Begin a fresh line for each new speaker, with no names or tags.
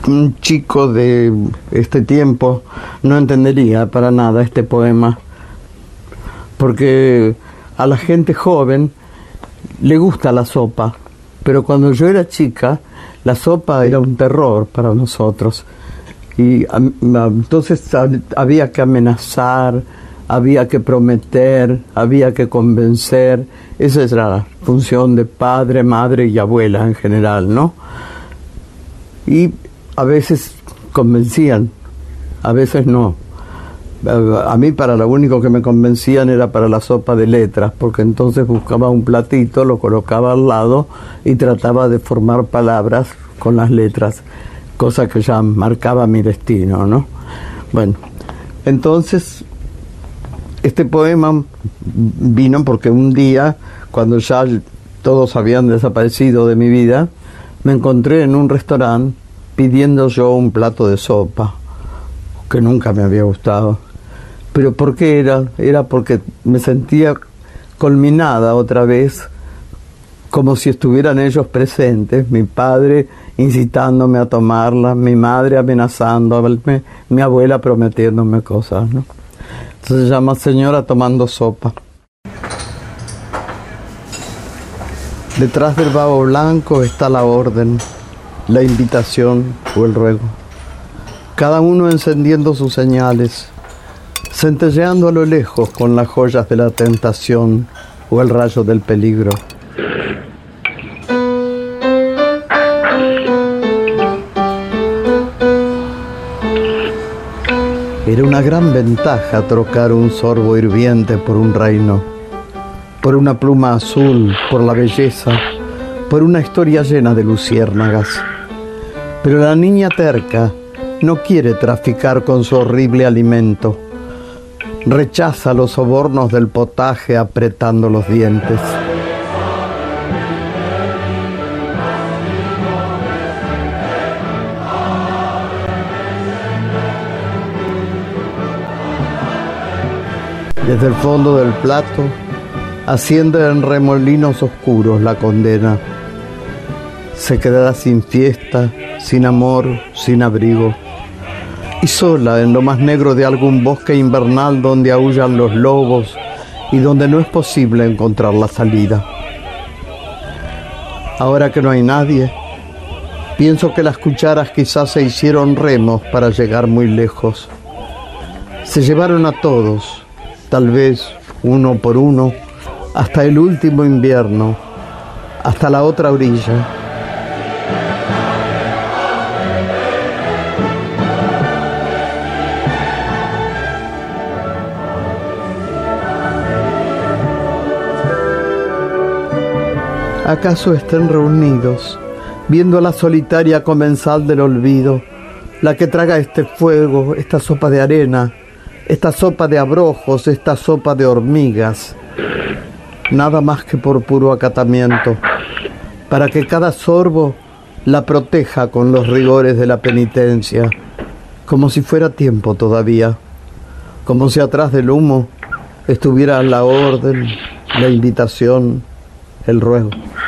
un chico de este tiempo no entendería para nada este poema, porque a la gente joven le gusta la sopa, pero cuando yo era chica, la sopa era un terror para nosotros. Y entonces había que amenazar, había que prometer, había que convencer. Esa era la función de padre, madre y abuela en general, ¿no? Y a veces convencían, a veces no. A mí para lo único que me convencían era para la sopa de letras, porque entonces buscaba un platito, lo colocaba al lado y trataba de formar palabras con las letras, cosa que ya marcaba mi destino, ¿no? Bueno, entonces este poema vino porque un día, cuando ya todos habían desaparecido de mi vida, me encontré en un restaurante pidiendo yo un plato de sopa, que nunca me había gustado. ¿Pero por qué era? Era porque me sentía culminada otra vez, como si estuvieran ellos presentes, mi padre incitándome a tomarla, mi madre amenazándome, mi abuela prometiéndome cosas, ¿no? Entonces se llama Señora tomando sopa. Detrás del babo blanco está la orden, la invitación o el ruego. Cada uno encendiendo sus señales, centelleando a lo lejos con las joyas de la tentación o el rayo del peligro. Era una gran ventaja trocar un sorbo hirviente por un reino, por una pluma azul, por la belleza, por una historia llena de luciérnagas. Pero la niña terca no quiere traficar con su horrible alimento. Rechaza los sobornos del potaje apretando los dientes. Desde el fondo del plato asciende en remolinos oscuros la condena. Se quedará sin fiesta, sin amor, sin abrigo, y sola en lo más negro de algún bosque invernal donde aúllan los lobos y donde no es posible encontrar la salida. Ahora que no hay nadie, pienso que las cucharas quizás se hicieron remos para llegar muy lejos. Se llevaron a todos, tal vez uno por uno, hasta el último invierno, hasta la otra orilla. ¿Acaso estén reunidos, viendo a la solitaria comensal del olvido, la que traga este fuego, esta sopa de arena, esta sopa de abrojos, esta sopa de hormigas? Nada más que por puro acatamiento, para que cada sorbo la proteja con los rigores de la penitencia, como si fuera tiempo todavía, como si atrás del humo estuviera la orden, la invitación, el ruego.